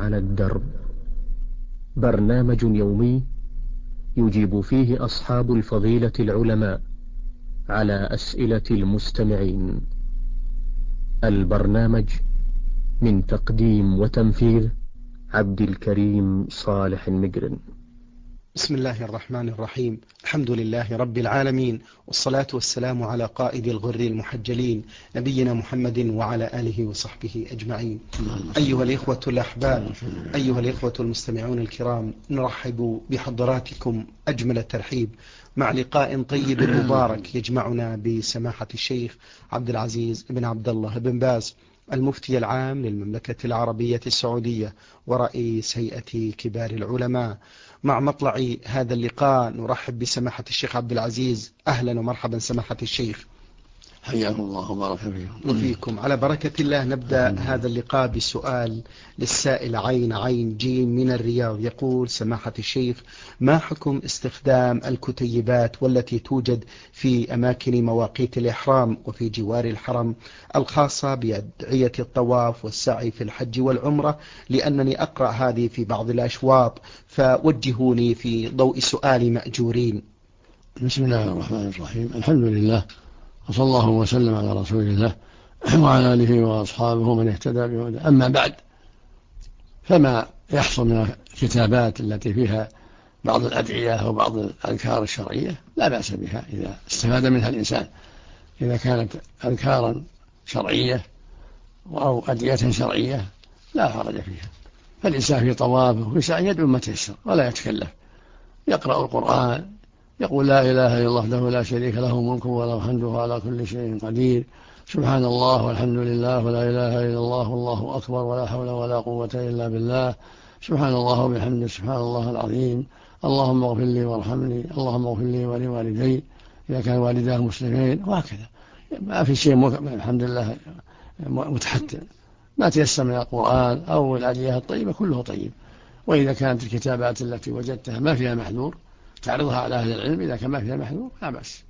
على الدرب، برنامج يومي يجيب فيه أصحاب الفضيلة العلماء على أسئلة المستمعين. البرنامج من تقديم وتنفيذ عبد الكريم صالح المقرن. بسم الله الرحمن الرحيم. الحمد لله رب العالمين، والصلاة والسلام على قائد الغر المحجلين نبينا محمد وعلى آله وصحبه أجمعين. أيها الإخوة الأحباب، أيها الإخوة المستمعون الكرام، نرحب بحضراتكم أجمل الترحيب مع لقاء طيب مبارك يجمعنا بسماحة الشيخ عبد العزيز بن عبد الله بن باز، المفتي العام للمملكة العربية السعودية ورئيس هيئة كبار العلماء. مع مطلع هذا اللقاء نرحب بسماحة الشيخ عبد العزيز. أهلا ومرحبا سماحة الشيخ، حياكم الله وبارك وفيكم. على بركة الله نبدأ هذا اللقاء بسؤال للسائل عين جيم من الرياض. يقول سماحة الشيخ: ما حكم استخدام الكتيبات والتي توجد في أماكن مواقيت الإحرام وفي جوار الحرم الخاصة بأدعية الطواف والسعي في الحج والعمرة؟ لأنني أقرأ هذه في بعض الأشواط، فوجهوني في ضوء سؤال مأجورين. بسم الله الرحمن الرحيم. الحمد لله، وصلى الله وسلم على رسول الله وعلى آله وأصحابه من اهتدى بهداه. أما بعد، فما يحصل من الكتابات التي فيها بعض الأدعية أو بعض الأذكار الشرعية لا بأس بها إذا استفاد منها الإنسان، إذا كانت أذكارا شرعية أو أدعية شرعية لا حرج فيها. فالإنسان في طوافه وفي سعيه يدعو ما تيسر ولا يتكلف، يقرأ القرآن، يقول لا إله إلا الله وحده لا شريك له الملك وله الحمد وهو على كل شيء قدير، سبحان الله والحمد لله ولا إله إلا الله والله أكبر ولا حول ولا قوة إلا بالله، سبحان الله وبحمده سبحان الله العظيم، اللهم اغفر لي وارحمني، اللهم اغفر لي ولوالدي إذا كان والداه مسلمين، وهكذا. ما في شيء الحمد لله متحتم، ما تيسر من القرآن أو الأدعية الطيبة كله طيب. وإذا كانت الكتابات التي وجدتها ما فيها محذور تعرضها على أهل العلم، إذا كان ما فيها محذور لا بأس،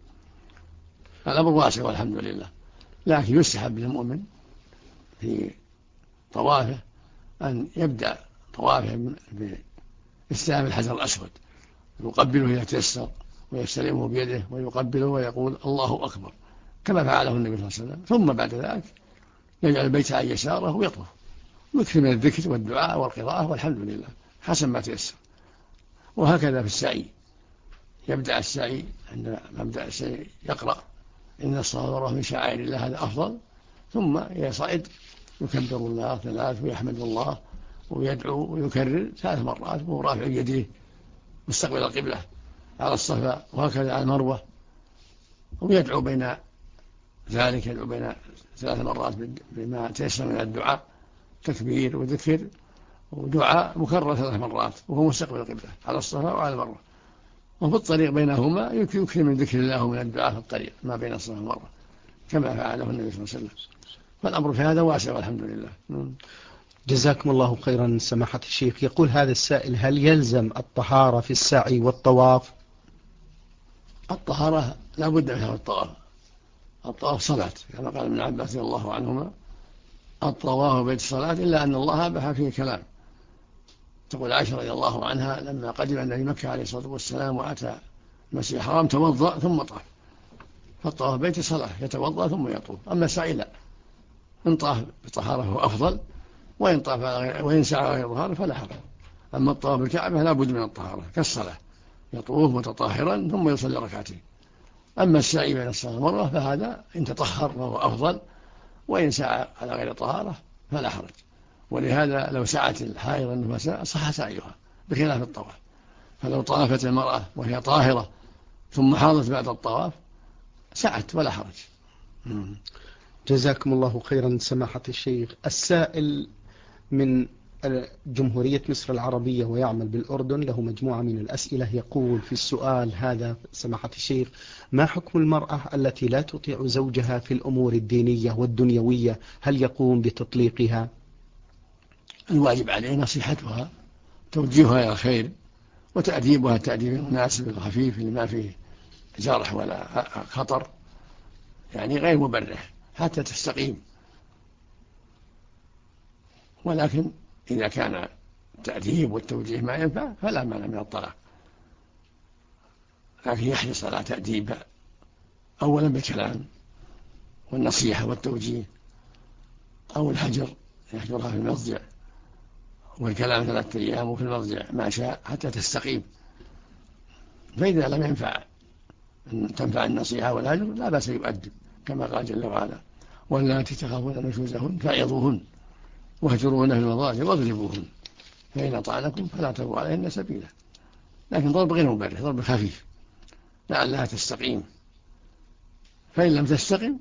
الأمر واسع والحمد لله. لكن يستحب للمؤمن في طوافه أن يبدأ طوافه باستلام الحجر الأسود، يقبله إذا تيسر ويستلمه بيده ويقبله ويقول الله أكبر كما فعله النبي صلى الله عليه وسلم، ثم بعد ذلك يجعل البيت عن يساره ويطوف ويكثر من الذكر والدعاء والقراءة والحمد لله حسب ما تيسر. وهكذا في السعي، يبدأ السعي عند مبدأ السعي يقرأ إن الصلاة والروح من شعائر الله، هذا أفضل، ثم يصعد يكبر الله 3 ويحمد الله ويدعو ويكرر 3 مرات وهو رافع يديه مستقبل القبلة على الصفا، وهكذا على المروة، ويدعو بين ذلك، يدعو بين 3 مرات بما تيسر من الدعاء، تكبير وذكر ودعاء مكرر 3 مرات وهو مستقبل القبلة على الصفا وعلى المروة. وفي الطريق بينهما يكثر من ذكر الله ومن الدعاء في الطريق ما بين الصفا والمروة كما فعله النبي صلى الله عليه وسلم. فالأمر في هذا واسع والحمد لله. جزاكم الله خيرا سماحة الشيخ. يقول هذا السائل: هل يلزم الطهارة في السعي والطواف؟ الطهارة لا بد منها في الطواف، الطواف صلاة كما قال ابن عباس رضي الله عنهما: الطواف بيت الصلاة إلا أن الله أباح فيه كلام. تقول عائشة رضي الله عنها: لما قدم النبي مكة عليه الصلاة والسلام وأتى المسجد الحرام توضأ ثم طاف، فالطواف بيت صلاة يتوضأ ثم يطوف. أما السعي لا، إن طاف بطهارة هو أفضل، وإن سعى غير طهارة فلا حرج. أما الطواف بالكعبة لا بد من الطهارة كالصلاة، يطوف متطهرا ثم يصلي ركعتين. أما السعي بين الصلاة والمروة فهذا إن تطهر فهو أفضل، وإن سعى على غير طهارة فلا حرج. ولهذا لو سعت الحائض النفساء صح سعيها بخلاف الطواف، فلو طافت المرأة وهي طاهرة ثم حاضت بعد الطواف سعت ولا حرج. جزاكم الله خيرا سماحة الشيخ. السائل من جمهورية مصر العربية ويعمل بالأردن، له مجموعة من الأسئلة. يقول في السؤال هذا: سماحة الشيخ، ما حكم المرأة التي لا تطيع زوجها في الأمور الدينية والدنيوية؟ هل يقوم بتطليقها؟ الواجب عليه نصيحتها، توجيهها إلى الخير، وتأديبها التأديب المناسب الخفيف اللي ما فيه جرح ولا خطر، يعني غير مبرح حتى تستقيم. ولكن إذا كان التأديب والتوجيه ما ينفع فلا مانع من الطلاق، لكن يحرص على تأديبها أولا بالكلام والنصيحة والتوجيه، أو الحجر يحجرها في المضجع والكلام 3 أيام وفي المضجع ما شاء حتى تستقيم. فإذا لم ينفع أن تنفع النصيحة والهجر لا بأس يؤدب كما قال جل وعلا: واللاتي تخافون نشوزهن فعظوهن واهجروهن في المضاجع واضربوهن فإن أطعنكم فلا تبغوا عليهن سبيلا. لكن ضرب غير مبرح، ضرب خفيف لعلها تستقيم، فإن لم تستقم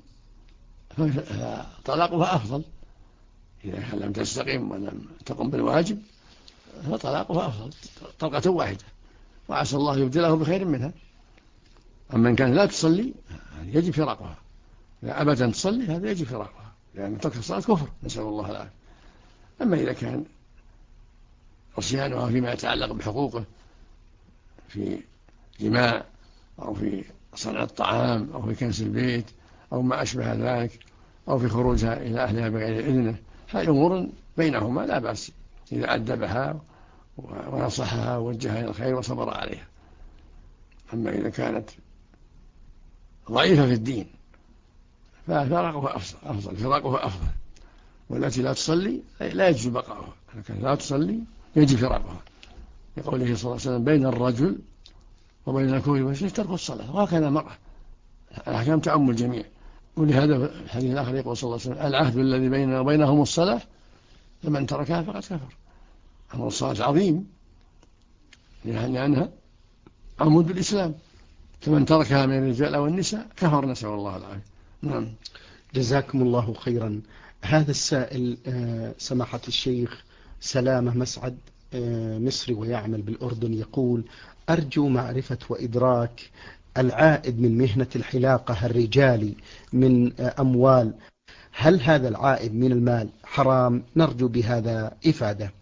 فطلاقها أفضل. إذا لم تستقم ولم تقم بالواجب فطلاقها أفضل، طلقة واحدة وعسى الله يبدله بخير منها. أما إن كان لا تصلي يجب فراقها، إذا أبدا تصلي هذا يجب فراقها، لأن ترك الصلاة كفر، نسأل الله العافية. أما إذا كان عصيانها فيما يتعلق بحقوقه في جماع أو في صنع الطعام أو في كنس البيت أو ما أشبه ذلك أو في خروجها إلى أهلها بغير إذنه، هذه أمور بينهما لا بأس إذا أدبها ونصحها ووجهها إلى الخير وصبر عليها. أما إذا كانت ضعيفة في الدين ففراقها أفضل، والتي لا تصلي لا يجوز بقاؤها، لكن لا تصلي يجب فراقها، يقوله صلى الله عليه وسلم: بين الرجل وبين الكفر والشرك ترك الصلاة. وهكذا المرأة، الأحكام تعم الجميع. ولهذا الحديث الآخر يقول صلى الله عليه وسلم: العهد الذي بيننا وبينهم الصلاة فمن تركها فقد كفر. أمر الصلاة عظيم لأنها عمود الإسلام، فمن تركها من الرجال أو النساء كفر، نسأل الله العافية. نعم. جزاكم الله خيرا. هذا السائل سماحة الشيخ سلامة مسعد مصري ويعمل بالأردن يقول: أرجو معرفة وإدراك العائد من مهنة الحلاقة الرجالي من أموال، هل هذا العائد من المال حرام؟ نرجو بهذا إفادة.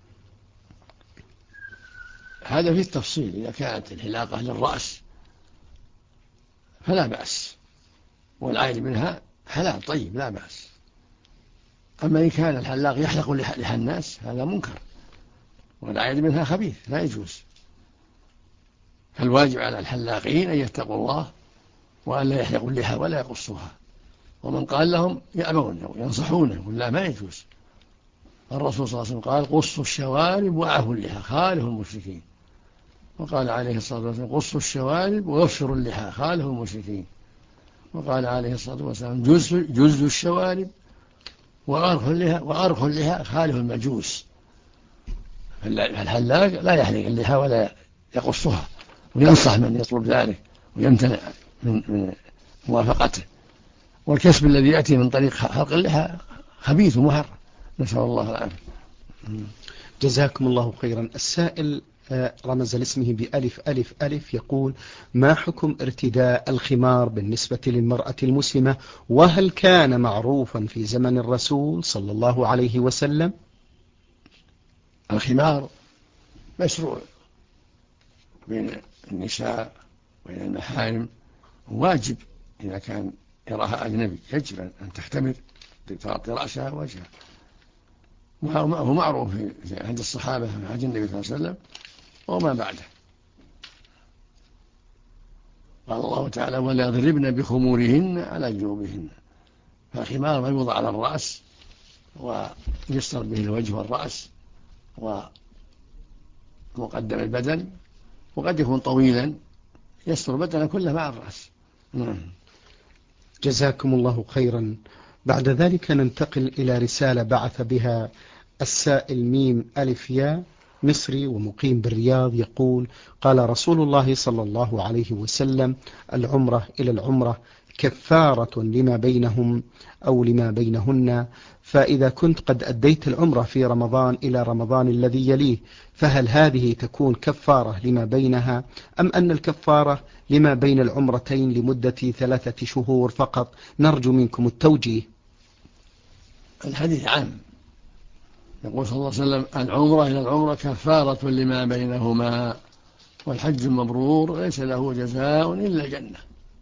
هذا في التفصيل، إذا كانت الحلاقة للرأس فلا بأس، والعائد منها حلال طيب لا بأس. أما إن كان الحلاق يحلق لحى الناس هذا منكر، والعائد منها خبيث لا يجوز. فالواجب على الحلاقين أن يتقوا الله وأن لا يحلقوا اللحى ولا يقصوها، ومن قال لهم يأبون وينصحونه يقول لا ما يجوز. الرسول صلى الله عليه وسلم قال: قصوا الشوارب وأعفوا اللحى خالفوا المشركين. وقال عليه الصلاة والسلام: قصوا الشوارب ووفروا اللحى خالفوا المشركين. وقال عليه الصلاة والسلام: جزوا الشوارب وأرخوا اللحى خالفوا المجوس. فالحلاق لا يحلق اللحى ولا يقصها، وينصح من يطلب ذلك ويمتنع من موافقته. والكسب الذي يأتي من طريق حلق اللحى خبيث ومحرم، نسأل الله العافية. جزاكم الله خيرا. السائل رمز لاسمه بألف ألف ألف يقول: ما حكم ارتداء الخمار بالنسبة للمرأة المسلمة، وهل كان معروفا في زمن الرسول صلى الله عليه وسلم؟ الخمار مشروع بين النساء وبين المحارم، واجب إذا كان يراها أجنبي يجب أن تختمر تغطي رأسها ووجهها، وهو معروف عند الصحابة في عهد النبي صلى الله عليه وسلم وما بعده. قال الله تعالى: ولا يضربن بخمورهن على جيوبهن. فالخمار ما يوضع على الرأس ويستر به الوجه والرأس ومقدم البدن، وقد يكون طويلا يستر بدنه كله مع الرأس. جزاكم الله خيرا. بعد ذلك ننتقل إلى رسالة بعث بها السائل ميم ألف يا مصري ومقيم بالرياض يقول: قال رسول الله صلى الله عليه وسلم: العمرة إلى العمرة كفارة لما بينهم أو لما بينهن، فإذا كنت قد أديت العمرة في رمضان إلى رمضان الذي يليه فهل هذه تكون كفارة لما بينها، أم أن الكفارة لما بين العمرتين لمدة 3 شهور فقط؟ نرجو منكم التوجيه. الحديث عام، يقول صلى الله عليه وسلم: العمرة إلى العمرة كفارة لما بينهما، والحج المبرور ليس له جزاء إلا الجنة.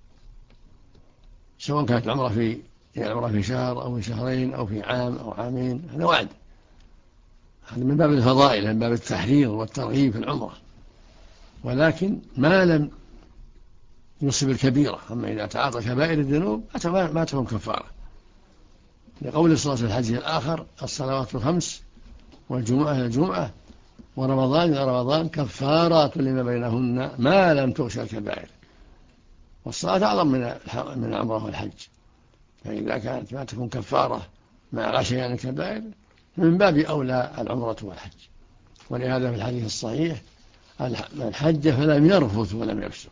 سواء كانت العمرة في شهر أو في شهرين أو في عام أو عامين، هذا هذا من باب الفضائل، من باب التحريض والترغيب في العمرة، ولكن ما لم يصب الكبيرة. أما إذا تعاطى كبائر الذنوب ما تكون كفارة، لقول الصلاة في الحديث الآخر: الصلوات الخمس والجمعة إلى الجمعة ورمضان إلى رمضان كفارات لما بينهن ما لم تغش الكبائر. والصلاة أعظم من العمرة والحج، فإذا كانت ما تكون كفارة مع غشيان الكبائر من باب أولى العمرة والحج. ولهذا في الحديث الصحيح: من حج فلم يرفث ولم يفسق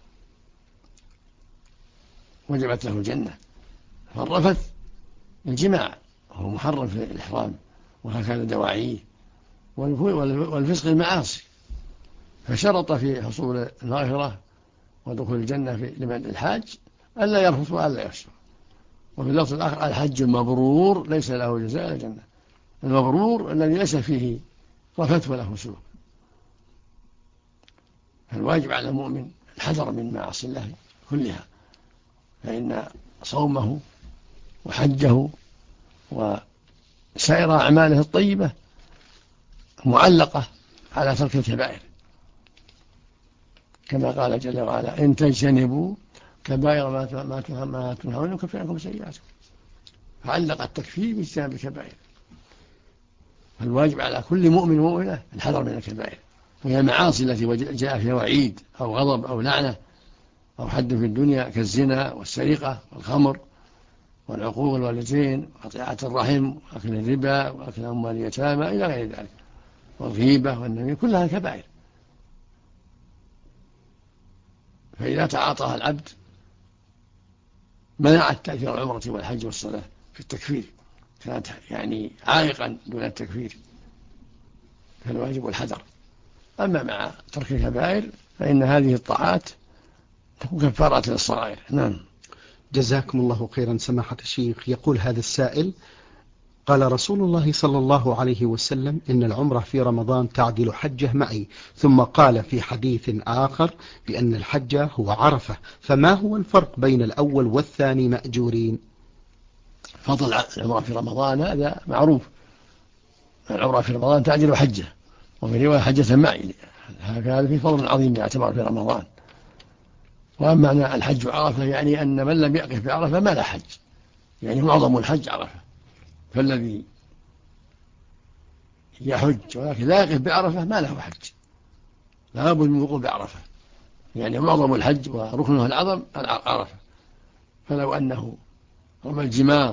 وجبت له الجنة. فالرفث الجماع هو محرم في الإحرام وهكذا دواعيه، والفسق المعاصي. فشرط في حصول المغفرة ودخول الجنة لمن الحاج ألا يرفث وألا يفسق. وفي اللفظ الآخر: الحج المبرور ليس له جزاء إلا الجنة. المبرور الذي ليس فيه رفث ولا فسوق. فالواجب على المؤمن الحذر من معاصي الله كلها، فإن صومه وحجه وسائر أعماله الطيبة معلقة على ترك الكبائر، كما قال جل وعلا: إن تجتنبوا كبائر ما تنهون نكفر عنكم سيئاتكم. فعلق التكفير باجتناب الكبائر. فالواجب على كل مؤمن ومؤمنة الحذر من الكبائر، وهي المعاصي التي جاء فيها وعيد أو غضب أو لعنة أو حد في الدنيا، كالزنا والسرقة والخمر والعقوق الوالدين وقطيعة الرحم وأكل الربا وأكل أموال اليتامى إلى غير ذلك، والغيبة والنميمة، كلها كبائر. فإذا تعاطاها العبد منعت تأثير العمرة والحج والصلاة في التكفير، كانت يعني عائقا دون التكفير. فالواجب الحذر. أما مع ترك الكبائر فإن هذه الطاعات تكون كفارات للصغائر. نعم. جزاكم الله خيرا سماحة الشيخ. يقول هذا السائل: قال رسول الله صلى الله عليه وسلم: إن العمرة في رمضان تعدل حجة معي. ثم قال في حديث آخر بأن الحج هو عرفة، فما هو الفرق بين الأول والثاني مأجورين؟ فضل العمرة في رمضان هذا معروف. العمرة في رمضان تعدل حجة، وفي رواية حجة معي. هذا في فضل عظيم يعتبر في رمضان. وأما معنى الحج عرفة يعني أن من لم يقف بعرفة ما لا حج، يعني معظم الحج عرفة. فالذي يحج ولكن لا يقف بعرفة ما له حج، لا بد من الوقوف بعرفة، يعني معظم الحج وركنه العظم عرفة. فلو أنه رمى الجمار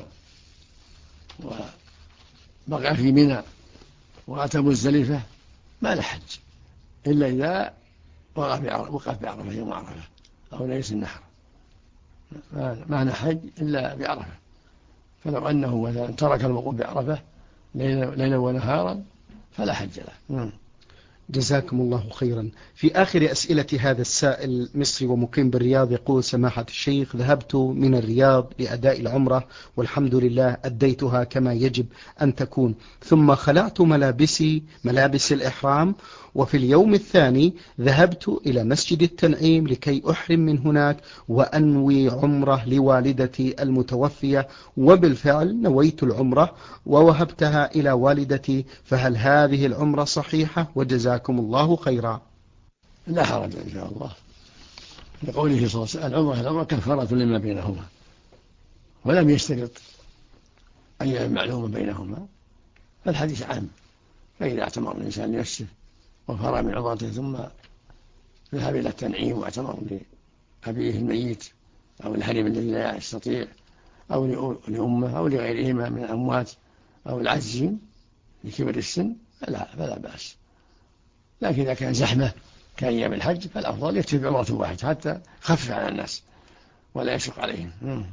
وبقى في منى وأتى مزدلفة ما له حج إلا إذا وقف بعرفة يوم عرفة أو ليس النحر، ما نحج إلا بعرفة. فلو أنه مثلا ترك الوقوف بعرفة ليلا ونهارا فلا حج له. جزاكم الله خيرا. في آخر أسئلة هذا السائل مصري ومقيم بالرياض يقول: سماحة الشيخ، ذهبت من الرياض لأداء العمرة والحمد لله أديتها كما يجب أن تكون، ثم خلعت ملابس الإحرام، وفي اليوم الثاني ذهبت إلى مسجد التنعيم لكي أحرم من هناك وأنوي عمرة لوالدتي المتوفية، وبالفعل نويت العمرة ووهبتها إلى والدتي، فهل هذه العمرة صحيحة؟ وجزاكم الله خيرا. لا حرج إن شاء الله، لقوله صلى الله عليه وسلم: العمرة كفارة لما بينهما، ولم يشترط أي معلومة بينهما، فالحديث عام. فإذا اعتمر الإنسان لنفسه وفرغ من عمرته ثم ذهب إلى التنعيم واعتمر لأبيه الميت أو الحريم الذي لا يستطيع أو لأمه أو لغيرهما من الأموات أو العجزين لكبر السن فلا بأس. لكن إذا كان زحمة كأيام الحج فالأفضل يكتفي بعمرة واحدة حتى خفف على الناس ولا يشق عليهم.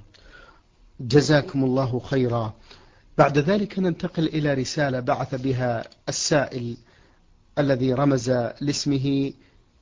جزاكم الله خيرا. بعد ذلك ننتقل إلى رسالة بعث بها السائل الذي رمز لاسمه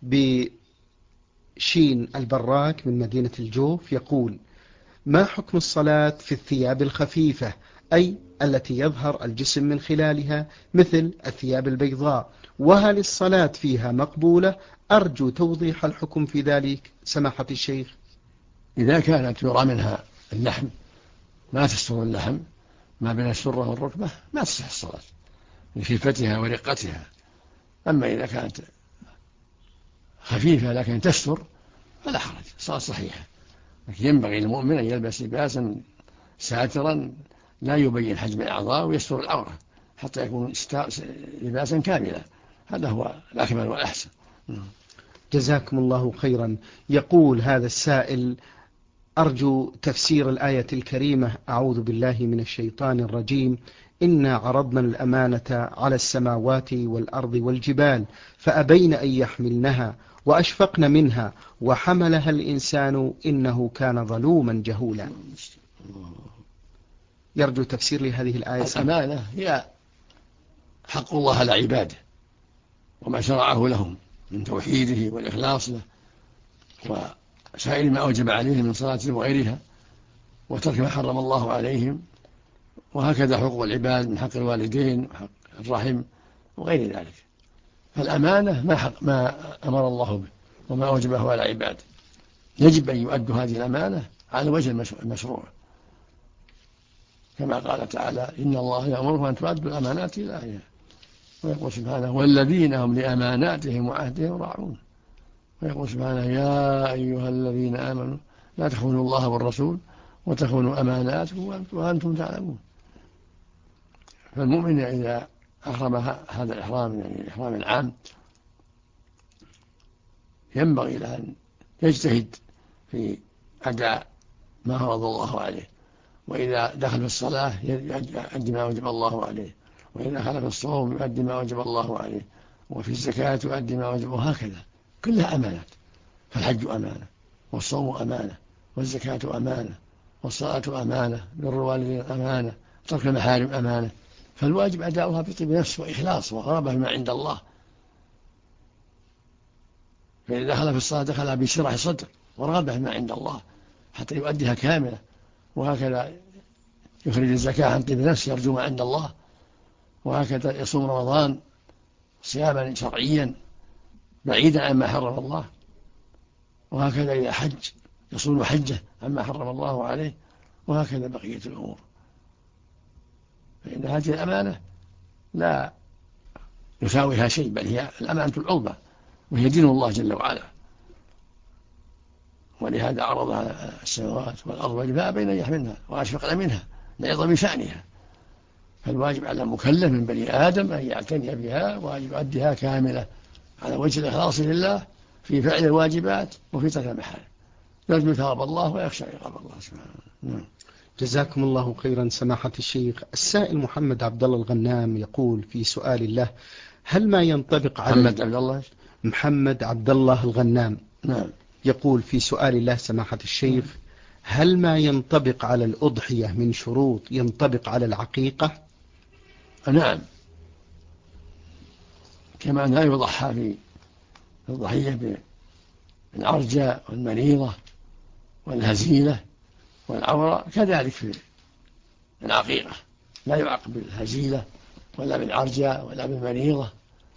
بشين البراك من مدينة الجوف. يقول: ما حكم الصلاة في الثياب الخفيفة، أي التي يظهر الجسم من خلالها مثل الثياب البيضاء، وهل الصلاة فيها مقبولة؟ أرجو توضيح الحكم في ذلك سماحة الشيخ. إذا كانت يرى منها اللحم ما تستر اللحم ما بين السرة والركبة ما تصح الصلاة، لخفتها ورقتها. أما إذا كانت خفيفة لكن تستر فلا حرج، صارت صحيحة. لكن ينبغي للمؤمن أن يلبس لباسا ساترا لا يبين حجم الأعضاء ويستر العورة حتى يكون لباسا كاملا، هذا هو الأكمل والأحسن. جزاكم الله خيرا. يقول هذا السائل: أرجو تفسير الآية الكريمة: أعوذ بالله من الشيطان الرجيم، إنا عرضنا الأمانة على السماوات والأرض والجبال فأبين أن يحملنها وأشفقن منها وحملها الإنسان إنه كان ظلوما جهولا. يرجو تفسير لهذه الآية. الأمانة هي حق الله على عباده وما شرعه لهم من توحيده والإخلاص له وسائر ما أوجب عليهم من صلاة وغيرها وترك ما حرم الله عليهم، وهكذا حقوق العباد من حق الوالدين وحق الرحم وغير ذلك. فالأمانة ما أمر الله به وما أوجبه على عباده، يجب أن يؤدوا هذه الأمانة على الوجه المشروع، كما قال تعالى: إن الله يأمركم أن تؤدوا الأمانات إلى أهلها. ويقول سبحانه: والذين هم لأماناتهم وعهدهم راعون. ويقول سبحانه: يا أيها الذين آمنوا لا تخونوا الله والرسول وتخونوا أماناتكم وأنتم تعلمون. فالمؤمن إذا أحرم هذا الإحرام، يعني الإحرام العام، ينبغي له أن يجتهد في أداء ما فرض الله عليه، وإذا دخل في الصلاة يؤدي ما وجب الله عليه، وإذا دخل في الصوم يؤدي ما وجب الله عليه، وفي الزكاة يؤدي ما وجب، وهكذا كلها أمانات. فالحج أمانة، والصوم أمانة، والزكاة أمانة، والصلاة أمانة، بر الوالدين أمانة، ترك المحارم أمانة. فالواجب أداؤها بطيب نفس وإخلاص ورغبة ما عند الله. فإذا دخل في الصلاة دخلها بشرح صدر ورغبة ما عند الله حتى يؤديها كاملة، وهكذا يخرج الزكاة عن طيب نفس يرجو ما عند الله، وهكذا يصوم رمضان صياما شرعيا بعيدا عما حرم الله، وهكذا إذا حج يصوم حجه عما حرم الله عليه، وهكذا بقية الأمور. فإن هذه الأمانة لا يساويها شيء، بل هي الأمانة العظمى، وهي دين الله جل وعلا. ولهذا عرضها السماوات والأرض والجبال بين أن يحملنها وأشفقن منها لعظم شأنها. فالواجب على المكلف من بني آدم أن يعتني بها وأن يؤديها كاملة على وجه الإخلاص لله في فعل الواجبات وفي ترك المحارم، يرجو ثواب الله ويخشى عقاب الله سبحانه. جزاكم الله خيرا سماحة الشيخ. السائل محمد عبد الله الغنام يقول في سؤال الله: هل ما ينطبق على محمد عبد الله الغنام؟ نعم. يقول في سؤال الله سماحة الشيخ: هل ما ينطبق على الأضحية من شروط ينطبق على العقيقة؟ نعم، كما لا يضحى في الضحية بالعرجاء والمريضة والهزيلة والعورة، كذلك في العقيقة لا يعاقب بالهزيلة ولا بالعرجاء ولا بالمريضة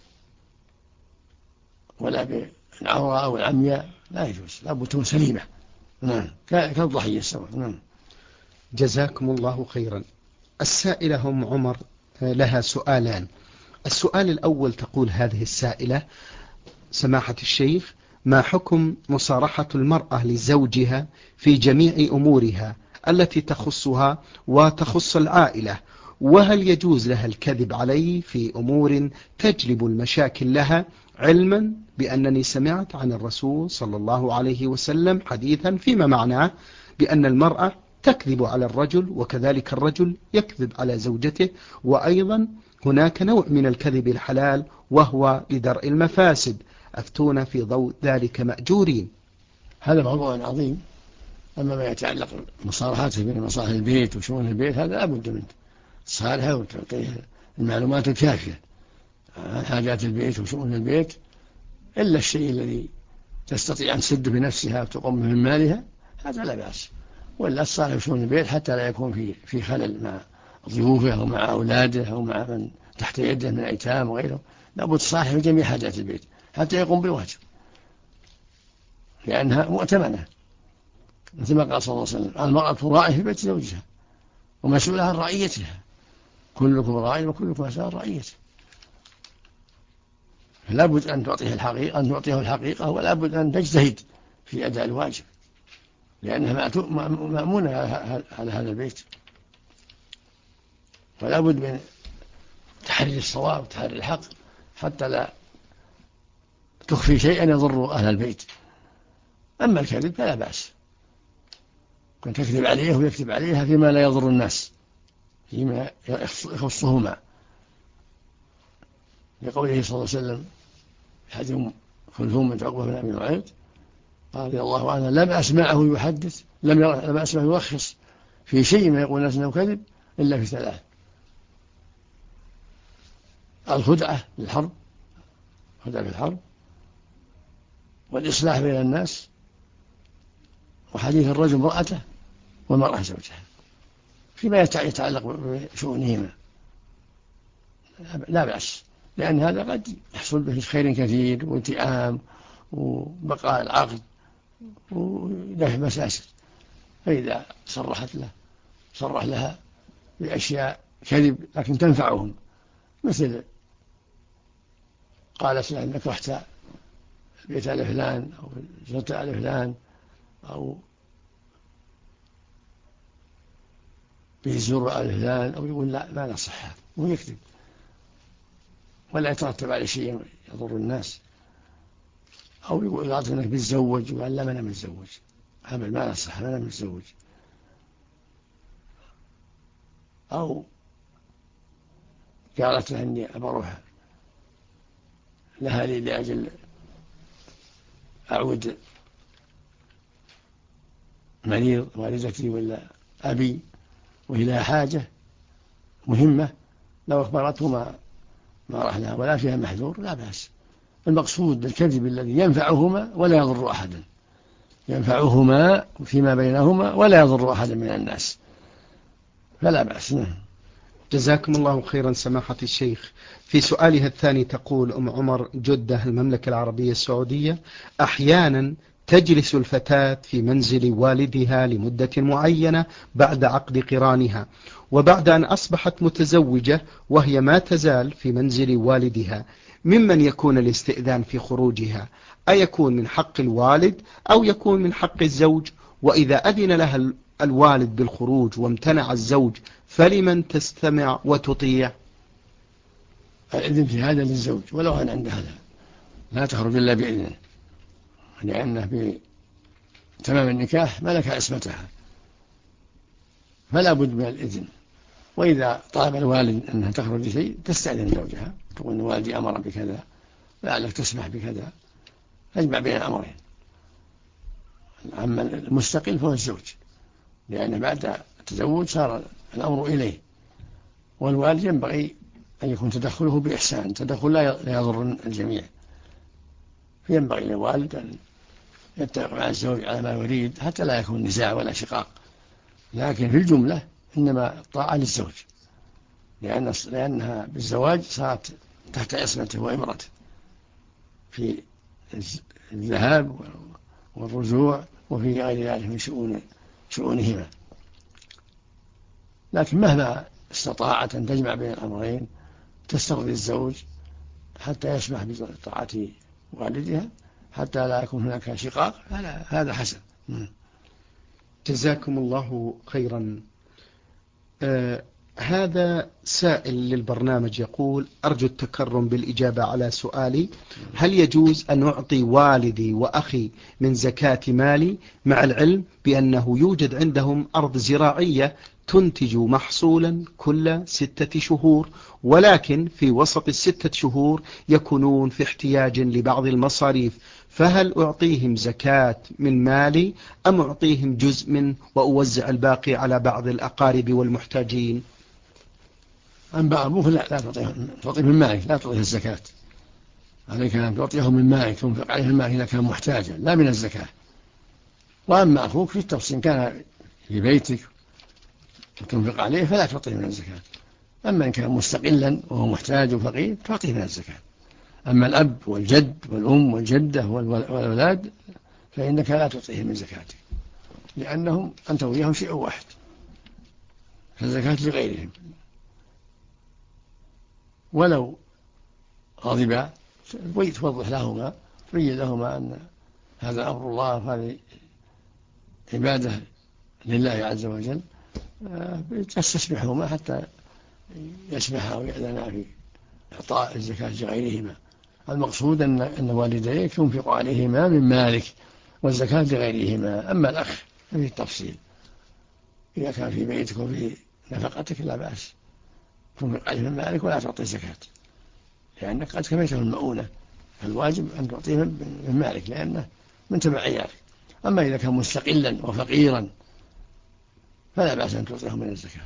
ولا بالعورة أو العمياء، لا يجوز، لا بد تكون سليمة. نعم، كالضحية سواء. نعم. جزاكم الله خيرا. السائلة هم عمر لها سؤالان. السؤال الأول تقول هذه السائلة: سماحة الشيخ، ما حكم مصارحة المرأة لزوجها في جميع أمورها التي تخصها وتخص العائلة، وهل يجوز لها الكذب عليه في أمور تجلب المشاكل لها، علما بأنني سمعت عن الرسول صلى الله عليه وسلم حديثا فيما معناه بأن المرأة تكذب على الرجل وكذلك الرجل يكذب على زوجته، وأيضا هناك نوع من الكذب الحلال وهو لدرء المفاسد، أفتونا في ضوء ذلك مأجورين. هذا موضوع عظيم. أما ما يتعلق بمصالحاته بين مصالح البيت وشؤون البيت هذا لا بد منه، تصالحه وتعطيه المعلومات الكافية عن حاجات البيت وشؤون البيت، إلا الشيء الذي تستطيع أن تسد بنفسها وتقوم من مالها هذا لا بأس، ولا الصالح بشؤون البيت حتى لا يكون في خلل مع ضيوفه أو مع أولاده أو مع من تحت يده من أيتام وغيره، لابد تصالح في جميع حاجات البيت حتى يقوم بالواجب، لأنها مؤتمنة مثل ما قال صلى الله عليه وسلم: المرأة راعية في بيت زوجها ومسؤولة عن رعيتها، كلكم راع وكلكم مسؤول عن رعيته. فلا بد أن تعطيه الحقيقة ولا بد أن تجتهد في أداء الواجب، لأنها مأمونة على هذا البيت، فلا بد من تحري الصواب وتحري الحق حتى لا تخفي شيئا يضر أهل البيت. أما الكذب فلا بأس، كنت تكذب عليه ويكذب عليها فيما لا يضر الناس، فيما يخصهما، لقوله صلى الله عليه وسلم حديث كلثوم بنت عقبة بن أبي معيط قال رضي الله عنه لم أسمعه يحدث، لم أسمعه يرخص في شيء ما يقول الناس أنه كذب إلا في ثلاث: الخدعة للحرب، خدعة في الحرب، والإصلاح بين الناس، وحديث الرجل امرأته والمرأة زوجها فيما يتعلق بشؤونهما لا بأس، لأن هذا قد يحصل به خير كثير والتئام وبقاء العقد ودفع مساسر. فإذا صرح لها بأشياء كذب لكن تنفعهم، مثل قالت له إنك رحت بيت آل فلان أو زرت آل فلان أو بيزور آل فلان، أو يقول لا ما نصح هذا ويكذب ولا يترتب على شيء يضر الناس، أو يقول قالت إنك بتزوج وقال لا ما أنا متزوج، عمل ما نصح ما أنا متزوج، أو قالت له إني أروح لها لي لأجل أعود مريض والدتي ولا أبي وهي لها حاجة مهمة، لو أخبرته ما راح لها ولا فيها محذور لا بأس. المقصود بالكذب الذي ينفعهما ولا يضر أحدا، ينفعهما فيما بينهما ولا يضر أحدا من الناس، فلا بأس. جزاكم الله خيرا سماحة الشيخ. في سؤالها الثاني تقول أم عمر جدة المملكة العربية السعودية: أحيانا تجلس الفتاة في منزل والدها لمدة معينة بعد عقد قرانها، وبعد أن أصبحت متزوجة وهي ما تزال في منزل والدها، ممن يكون الاستئذان في خروجها؟ أيكون من حق الوالد أو يكون من حق الزوج؟ وإذا أذن لها الوالد بالخروج وامتنع الزوج فلمن تستمع وتطيع؟ الإذن في هذا للزوج ولو أن عندها لا تخرج إلا بإذنه، لأنه في تمام النكاح ملك عصمتها فلا بد من الإذن. وإذا طلب الوالد أنها تخرج شيء تستأذن زوجها، تقول والدي أمر بكذا لعلك تسمح بكذا، تجمع بين الأمرين. أما المستقل فهو الزوج، لأن بعد التزوج صار الأمر إليه، والوالد ينبغي أن يكون تدخله بإحسان، تدخل لا يضر الجميع، فينبغي للوالد أن يتفق مع الزوج على ما يريد حتى لا يكون نزاع ولا شقاق. لكن في الجملة إنما الطاعة للزوج، لأنها بالزواج صارت تحت عصمته وإمرته في الذهاب والرجوع وفي غير ذلك من شؤونهما. لكن مهما استطاعت أن تجمع بين الأمرين تسترضي الزوج حتى يسمح بطاعة والدها حتى لا يكون هناك شقاق، هذا حسن. جزاكم الله خيرا. هذا سائل للبرنامج يقول: أرجو التكرم بالإجابة على سؤالي، هل يجوز أن أعطي والدي وأخي من زكاة مالي مع العلم بأنه يوجد عندهم أرض زراعية تنتج محصولا كل 6 شهور، ولكن في وسط 6 شهور يكونون في احتياج لبعض المصاريف، فهل أعطيهم زكاة من مالي أم أعطيهم جزء منه وأوزع الباقي على بعض الأقارب والمحتاجين؟ أما أبوه لا تعطيه من مالك، لا تعطيه الزكاة، عليك أن تعطيه من مالك تنفق عليه المال إذا كان محتاجا لا من الزكاة. وأما أخوك في التفصيل كان في بيتك وتنفق عليه فلا تعطيه من الزكاة، أما إن كان مستقلا وهو محتاج وفقير تعطيه من الزكاة. أما الأب والجد والأم والجدة والأولاد فإنك لا تعطيه من زكاتك، لأنهم أنت وياهم شيء واحد، فالزكاة لغيرهم. ولو غضب توضح لهما، تبين لهما أن هذا أمر الله وهذه عبادة لله عز وجل، تستسمحهما حتى يسمحا ويأذنا في إعطاء الزكاة لغيرهما. المقصود أن والديك ينفق عليهما من مالك والزكاة لغيرهما. أما الأخ فيه التفصيل، إذا كان في بيتك وفي نفقتك لا بأس تنفق عليه من مالك ولا تعطي زكاة، لأنك قد كفيته المؤونة، فالواجب أن تعطيه من مالك لأنه من تبعياتك. أما إذا كان مستقلا وفقيرا فلا بأس أن تعطيه من الزكاة.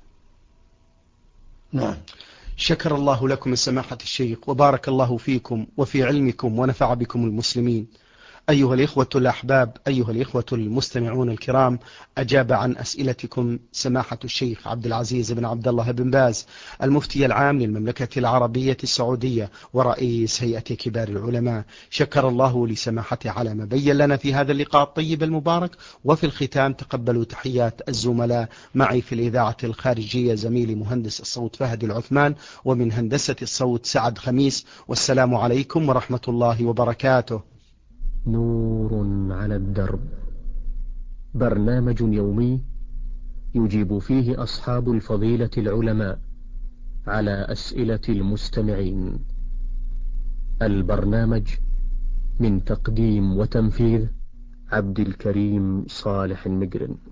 نعم. شكر الله لكم سماحة الشيخ، وبارك الله فيكم وفي علمكم ونفع بكم المسلمين. أيها الإخوة الأحباب، أيها الإخوة المستمعون الكرام، أجاب عن أسئلتكم سماحة الشيخ عبد العزيز بن عبد الله بن باز، المفتي العام للمملكة العربية السعودية ورئيس هيئة كبار العلماء. شكر الله لسماحته على ما بين لنا في هذا اللقاء الطيب المبارك. وفي الختام تقبلوا تحيات الزملاء معي في الإذاعة الخارجية، زميلي مهندس الصوت فهد العثمان، ومن هندسة الصوت سعد خميس. والسلام عليكم ورحمة الله وبركاته. نور على الدرب، برنامج يومي يجيب فيه أصحاب الفضيلة العلماء على أسئلة المستمعين. البرنامج من تقديم وتنفيذ عبد الكريم صالح المقرن.